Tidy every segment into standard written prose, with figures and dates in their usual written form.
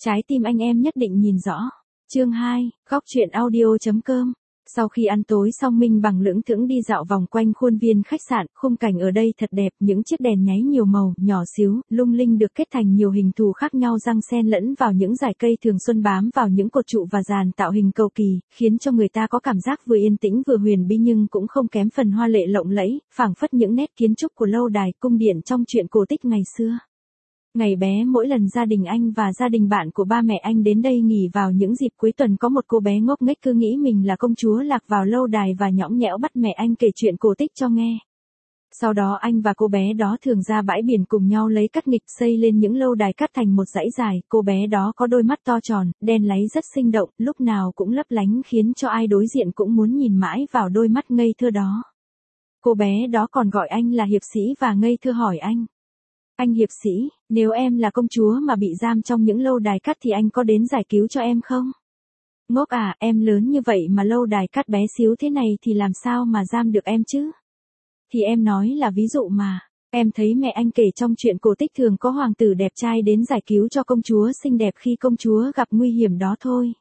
Trái tim anh em nhất định nhìn rõ. Chương 2, góc truyện audio.com. Sau khi ăn tối xong Minh Bằng lững thững đi dạo vòng quanh khuôn viên khách sạn, khung cảnh ở đây thật đẹp, những chiếc đèn nháy nhiều màu, nhỏ xíu, lung linh được kết thành nhiều hình thù khác nhau răng xen lẫn vào những dải cây thường xuân bám vào những cột trụ và giàn tạo hình cầu kỳ, khiến cho người ta có cảm giác vừa yên tĩnh vừa huyền bí nhưng cũng không kém phần hoa lệ lộng lẫy, phảng phất những nét kiến trúc của lâu đài cung điện trong truyện cổ tích ngày xưa. Ngày bé mỗi lần gia đình anh và gia đình bạn của ba mẹ anh đến đây nghỉ vào những dịp cuối tuần có một cô bé ngốc nghếch cứ nghĩ mình là công chúa lạc vào lâu đài và nhõng nhẽo bắt mẹ anh kể chuyện cổ tích cho nghe. Sau đó anh và cô bé đó thường ra bãi biển cùng nhau lấy cát nghịch xây lên những lâu đài cát thành một dãy dài. Cô bé đó có đôi mắt to tròn, đen láy rất sinh động, lúc nào cũng lấp lánh khiến cho ai đối diện cũng muốn nhìn mãi vào đôi mắt ngây thơ đó. Cô bé đó còn gọi anh là hiệp sĩ và ngây thơ hỏi anh. Anh hiệp sĩ, nếu em là công chúa mà bị giam trong những lâu đài cát thì anh có đến giải cứu cho em không? Ngốc à, em lớn như vậy mà lâu đài cát bé xíu thế này thì làm sao mà giam được em chứ? Thì em nói là ví dụ mà. Em thấy mẹ anh kể trong truyện cổ tích thường có hoàng tử đẹp trai đến giải cứu cho công chúa xinh đẹp khi công chúa gặp nguy hiểm đó thôi.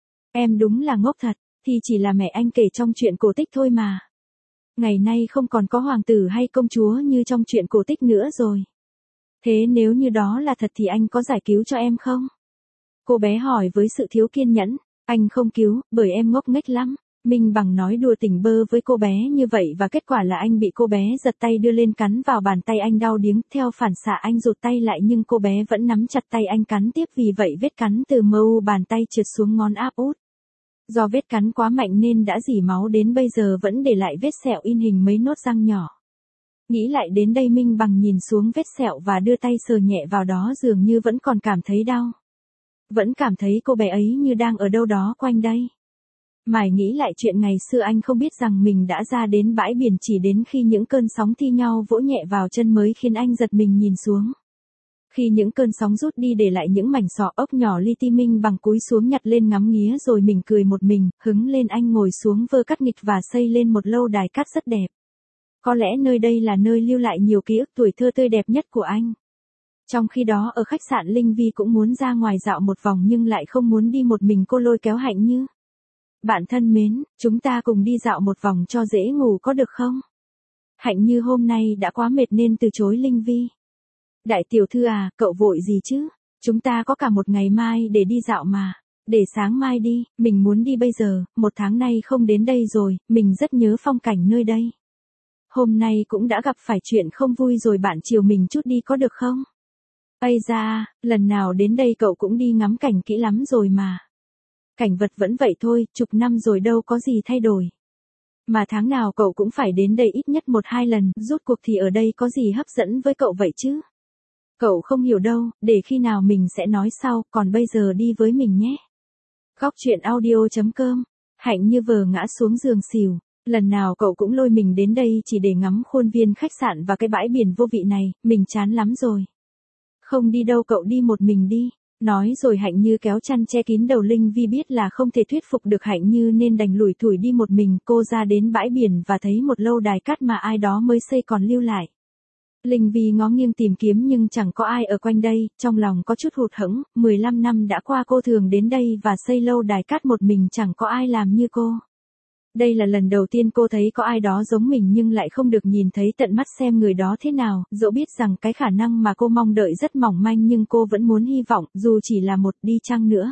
Em đúng là ngốc thật, thì chỉ là mẹ anh kể trong truyện cổ tích thôi mà. Ngày nay không còn có hoàng tử hay công chúa như trong truyện cổ tích nữa rồi. Thế nếu như đó là thật thì anh có giải cứu cho em không? Cô bé hỏi với sự thiếu kiên nhẫn. Anh không cứu, bởi em ngốc nghếch lắm. Minh Bằng nói đùa tỉnh bơ với cô bé như vậy và kết quả là anh bị cô bé giật tay đưa lên cắn vào bàn tay anh đau điếng. Theo phản xạ anh rụt tay lại nhưng cô bé vẫn nắm chặt tay anh cắn tiếp, vì vậy vết cắn từ mu bàn tay trượt xuống ngón áp út. Do vết cắn quá mạnh nên đã rỉ máu, đến bây giờ vẫn để lại vết sẹo in hình mấy nốt răng nhỏ. Nghĩ lại đến đây Minh Bằng nhìn xuống vết sẹo và đưa tay sờ nhẹ vào đó, dường như vẫn còn cảm thấy đau. Vẫn cảm thấy cô bé ấy như đang ở đâu đó quanh đây. Mải nghĩ lại chuyện ngày xưa anh không biết rằng mình đã ra đến bãi biển chỉ đến khi những cơn sóng thi nhau vỗ nhẹ vào chân mới khiến anh giật mình nhìn xuống. Khi những cơn sóng rút đi để lại những mảnh sọ ốc nhỏ li ti, Minh Bằng cúi xuống nhặt lên ngắm nghía rồi mình cười một mình, hứng lên anh ngồi xuống vơ cát nghịch và xây lên một lâu đài cát rất đẹp. Có lẽ nơi đây là nơi lưu lại nhiều ký ức tuổi thơ tươi đẹp nhất của anh. Trong khi đó ở khách sạn Linh Vi cũng muốn ra ngoài dạo một vòng nhưng lại không muốn đi một mình, cô lôi kéo Hạnh Như. Bạn thân mến, chúng ta cùng đi dạo một vòng cho dễ ngủ có được không? Hạnh Như hôm nay đã quá mệt nên từ chối Linh Vi. Đại tiểu thư à, cậu vội gì chứ? Chúng ta có cả một ngày mai để đi dạo mà. Để sáng mai đi, mình muốn đi bây giờ, 1 tháng nay không đến đây rồi, mình rất nhớ phong cảnh nơi đây. Hôm nay cũng đã gặp phải chuyện không vui rồi, bạn chiều mình chút đi có được không? Ây da, lần nào đến đây cậu cũng đi ngắm cảnh kỹ lắm rồi mà. Cảnh vật vẫn vậy thôi, chục năm rồi đâu có gì thay đổi. Mà tháng nào cậu cũng phải đến đây ít nhất 1-2 lần, rốt cuộc thì ở đây có gì hấp dẫn với cậu vậy chứ? Cậu không hiểu đâu, để khi nào mình sẽ nói sau, còn bây giờ đi với mình nhé. Góc truyện audio.com. Hạnh Như vờ ngã xuống giường xỉu. Lần nào cậu cũng lôi mình đến đây chỉ để ngắm khuôn viên khách sạn và cái bãi biển vô vị này, mình chán lắm rồi. Không đi đâu, cậu đi một mình đi. Nói rồi Hạnh Như kéo chăn che kín đầu. Linh Vi biết là không thể thuyết phục được Hạnh Như nên đành lủi thủi đi một mình. Cô ra đến bãi biển và thấy một lâu đài cát mà ai đó mới xây còn lưu lại. Linh Vi ngó nghiêng tìm kiếm nhưng chẳng có ai ở quanh đây, trong lòng có chút hụt hẫng. 15 năm đã qua cô thường đến đây và xây lâu đài cát một mình, chẳng có ai làm như cô. Đây là lần đầu tiên cô thấy có ai đó giống mình nhưng lại không được nhìn thấy tận mắt xem người đó thế nào, dẫu biết rằng cái khả năng mà cô mong đợi rất mỏng manh nhưng cô vẫn muốn hy vọng, dù chỉ là một đi chăng nữa.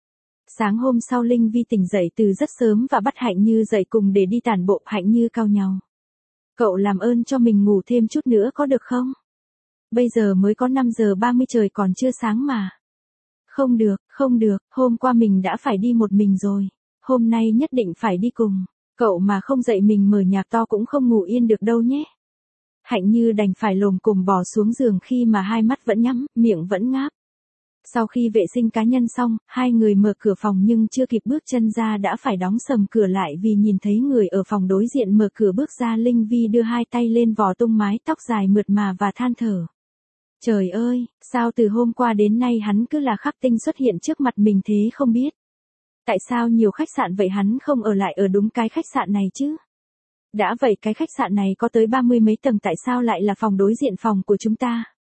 Sáng hôm sau Linh Vi tỉnh dậy từ rất sớm và bắt Hạnh Như dậy cùng để đi tản bộ. Hạnh Như cau nhàu. Cậu làm ơn cho mình ngủ thêm chút nữa có được không? Bây giờ mới có 5 giờ 30 trời còn chưa sáng mà. Không được, hôm qua mình đã phải đi một mình rồi. Hôm nay nhất định phải đi cùng. Cậu mà không dậy mình mở nhạc to cũng không ngủ yên được đâu nhé. Hạnh Như đành phải lồm cồm bò xuống giường khi mà hai mắt vẫn nhắm, miệng vẫn ngáp. Sau khi vệ sinh cá nhân xong, hai người mở cửa phòng nhưng chưa kịp bước chân ra đã phải đóng sầm cửa lại vì nhìn thấy người ở phòng đối diện mở cửa bước ra. Linh Vi đưa hai tay lên vò tung mái tóc dài mượt mà và than thở. Trời ơi, sao từ hôm qua đến nay hắn cứ là khắc tinh xuất hiện trước mặt mình thế không biết. Tại sao nhiều khách sạn vậy hắn không ở lại ở đúng cái khách sạn này chứ? Đã vậy cái khách sạn này có tới 30 mấy tầng, tại sao lại là phòng đối diện phòng của chúng ta?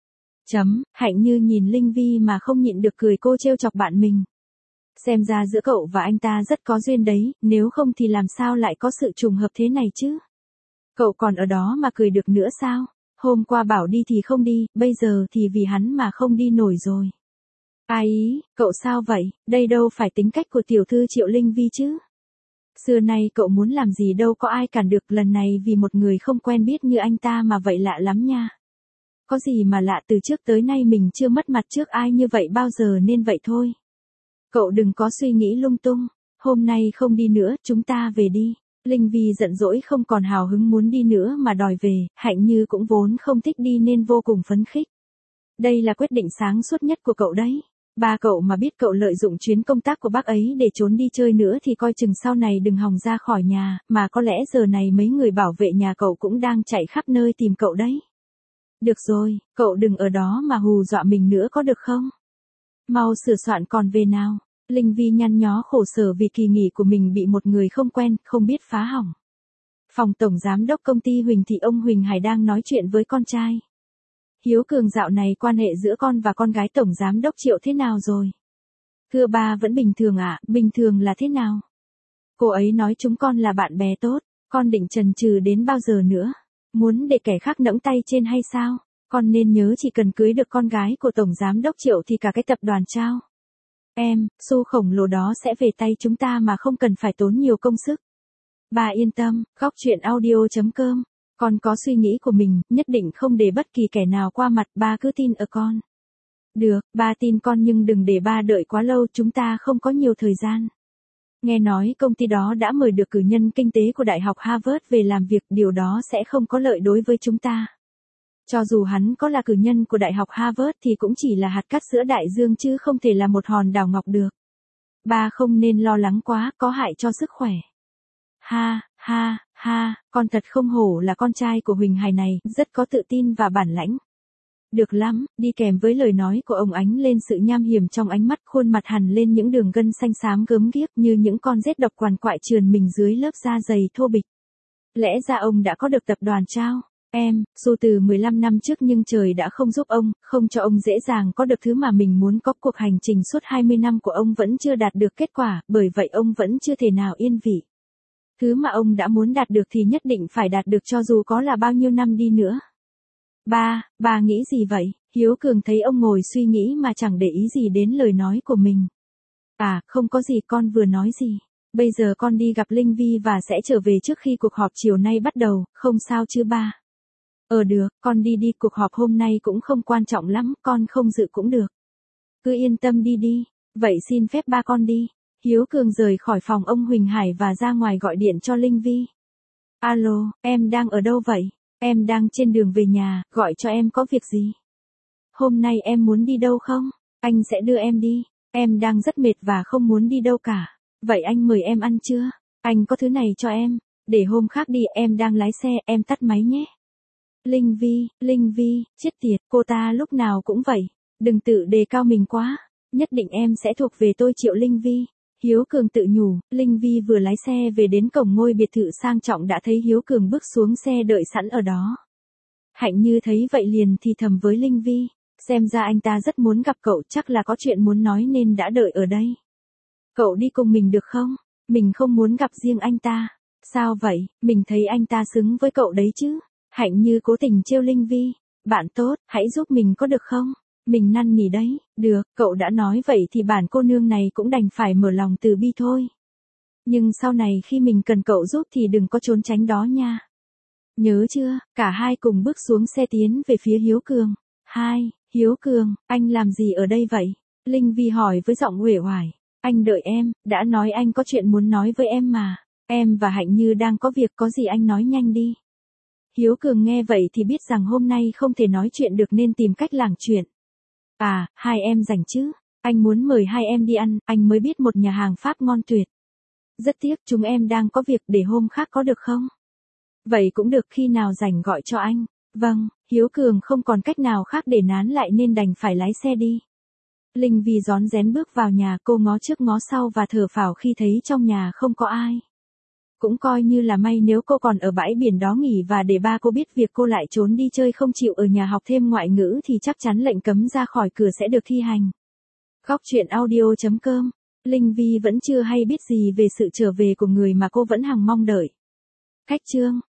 Hạnh Như nhìn Linh Vi mà không nhịn được cười cô trêu chọc bạn mình. Xem ra giữa cậu và anh ta rất có duyên đấy, nếu không thì làm sao lại có sự trùng hợp thế này chứ? Cậu còn ở đó mà cười được nữa sao? Hôm qua bảo đi thì không đi, bây giờ thì vì hắn mà không đi nổi rồi. Ai ý, cậu sao vậy? Đây đâu phải tính cách của tiểu thư Triệu Linh Vi chứ? Xưa nay cậu muốn làm gì đâu có ai cản được, lần này vì một người không quen biết như anh ta mà vậy lạ lắm nha. Có gì mà lạ, từ trước tới nay mình chưa mất mặt trước ai như vậy bao giờ nên vậy thôi. Cậu đừng có suy nghĩ lung tung, hôm nay không đi nữa, chúng ta về đi. Linh Vi giận dỗi không còn hào hứng muốn đi nữa mà đòi về, Hạnh Như cũng vốn không thích đi nên vô cùng phấn khích. Đây là quyết định sáng suốt nhất của cậu đấy. Ba cậu mà biết cậu lợi dụng chuyến công tác của bác ấy để trốn đi chơi nữa thì coi chừng sau này đừng hòng ra khỏi nhà, mà có lẽ giờ này mấy người bảo vệ nhà cậu cũng đang chạy khắp nơi tìm cậu đấy. Được rồi, cậu đừng ở đó mà hù dọa mình nữa có được không? Mau sửa soạn còn về nào. Linh Vi nhăn nhó khổ sở vì kỳ nghỉ của mình bị một người không quen, không biết phá hỏng. Phòng tổng giám đốc công ty Huỳnh Thị, ông Huỳnh Hải đang nói chuyện với con trai. Hiếu Cường, dạo này quan hệ giữa con và con gái tổng giám đốc Triệu thế nào rồi? Thưa ba, vẫn bình thường ạ. Bình thường là thế nào? Cô ấy nói chúng con là bạn bè tốt, con định chần chừ đến bao giờ nữa? Muốn để kẻ khác nẫng tay trên hay sao? Con nên nhớ chỉ cần cưới được con gái của tổng giám đốc Triệu thì cả cái tập đoàn trao. Xu khổng lồ đó sẽ về tay chúng ta mà không cần phải tốn nhiều công sức. Bà yên tâm, góc chuyện audio.com. Con có suy nghĩ của mình, nhất định không để bất kỳ kẻ nào qua mặt, ba cứ tin ở con. Được, ba tin con nhưng đừng để ba đợi quá lâu, chúng ta không có nhiều thời gian. Nghe nói công ty đó đã mời được cử nhân kinh tế của Đại học Harvard về làm việc, điều đó sẽ không có lợi đối với chúng ta. Cho dù hắn có là cử nhân của Đại học Harvard thì cũng chỉ là hạt cát giữa đại dương chứ không thể là một hòn đảo ngọc được. Ba không nên lo lắng quá, có hại cho sức khỏe. Ha, con thật không hổ là con trai của Huỳnh Hải này, rất có tự tin và bản lãnh. Được lắm, đi kèm với lời nói của ông ánh lên sự nham hiểm trong ánh mắt, khuôn mặt hằn lên những đường gân xanh xám gớm ghiếc như những con rết độc quằn quại trườn mình dưới lớp da dày thô bịch. Lẽ ra ông đã có được tập đoàn trao. Dù từ 15 năm trước nhưng trời đã không giúp ông, không cho ông dễ dàng có được thứ mà mình muốn có. Cuộc hành trình suốt 20 năm của ông vẫn chưa đạt được kết quả, bởi vậy ông vẫn chưa thể nào yên vị. Thứ mà ông đã muốn đạt được thì nhất định phải đạt được cho dù có là bao nhiêu năm đi nữa. Ba nghĩ gì vậy? Hiếu Cường thấy ông ngồi suy nghĩ mà chẳng để ý gì đến lời nói của mình. Không có gì, con vừa nói gì. Bây giờ con đi gặp Linh Vi và sẽ trở về trước khi cuộc họp chiều nay bắt đầu, không sao chứ ba? Được, con đi, cuộc họp hôm nay cũng không quan trọng lắm, con không dự cũng được. Cứ yên tâm đi. Vậy xin phép ba con đi. Hiếu Cường rời khỏi phòng ông Huỳnh Hải và ra ngoài gọi điện cho Linh Vi. Alo, em đang ở đâu vậy? Em đang trên đường về nhà, gọi cho em có việc gì? Hôm nay em muốn đi đâu không? Anh sẽ đưa em đi. Em đang rất mệt và không muốn đi đâu cả. Vậy anh mời em ăn chưa? Anh có thứ này cho em. Để hôm khác đi, em đang lái xe, em tắt máy nhé. Linh Vi, chết tiệt, cô ta lúc nào cũng vậy. Đừng tự đề cao mình quá. Nhất định em sẽ thuộc về tôi Triệu Linh Vi. Hiếu Cường tự nhủ. Linh Vi vừa lái xe về đến cổng ngôi biệt thự sang trọng đã thấy Hiếu Cường bước xuống xe đợi sẵn ở đó. Hạnh Như thấy vậy liền thì thầm với Linh Vi. Xem ra anh ta rất muốn gặp cậu, chắc là có chuyện muốn nói nên đã đợi ở đây. Cậu đi cùng mình được không? Mình không muốn gặp riêng anh ta. Sao vậy? Mình thấy anh ta xứng với cậu đấy chứ. Hạnh Như cố tình trêu Linh Vi. Bạn tốt, hãy giúp mình có được không? Mình năn nỉ đấy. Được, cậu đã nói vậy thì bản cô nương này cũng đành phải mở lòng từ bi thôi. Nhưng sau này khi mình cần cậu giúp thì đừng có trốn tránh đó nha. Nhớ chưa? Cả hai cùng bước xuống xe tiến về phía Hiếu Cường. Hiếu Cường, anh làm gì ở đây vậy? Linh Vi hỏi với giọng uể oải. Anh đợi em, đã nói anh có chuyện muốn nói với em mà. Em và Hạnh Như đang có việc, có gì anh nói nhanh đi. Hiếu Cường nghe vậy thì biết rằng hôm nay không thể nói chuyện được nên tìm cách lảng chuyện. Hai em rảnh chứ? Anh muốn mời hai em đi ăn, anh mới biết một nhà hàng Pháp ngon tuyệt. Rất tiếc chúng em đang có việc, để hôm khác có được không? Vậy cũng được, khi nào rảnh gọi cho anh. Vâng, Hiếu Cường không còn cách nào khác để nán lại nên đành phải lái xe đi. Linh Vi rón rén bước vào nhà, cô ngó trước ngó sau và thở phào khi thấy trong nhà không có ai. Cũng coi như là may nếu cô còn ở bãi biển đó nghỉ và để ba cô biết việc cô lại trốn đi chơi không chịu ở nhà học thêm ngoại ngữ thì chắc chắn lệnh cấm ra khỏi cửa sẽ được thi hành. Góc truyện audio.com. Linh Vi vẫn chưa hay biết gì về sự trở về của người mà cô vẫn hằng mong đợi. Cách chương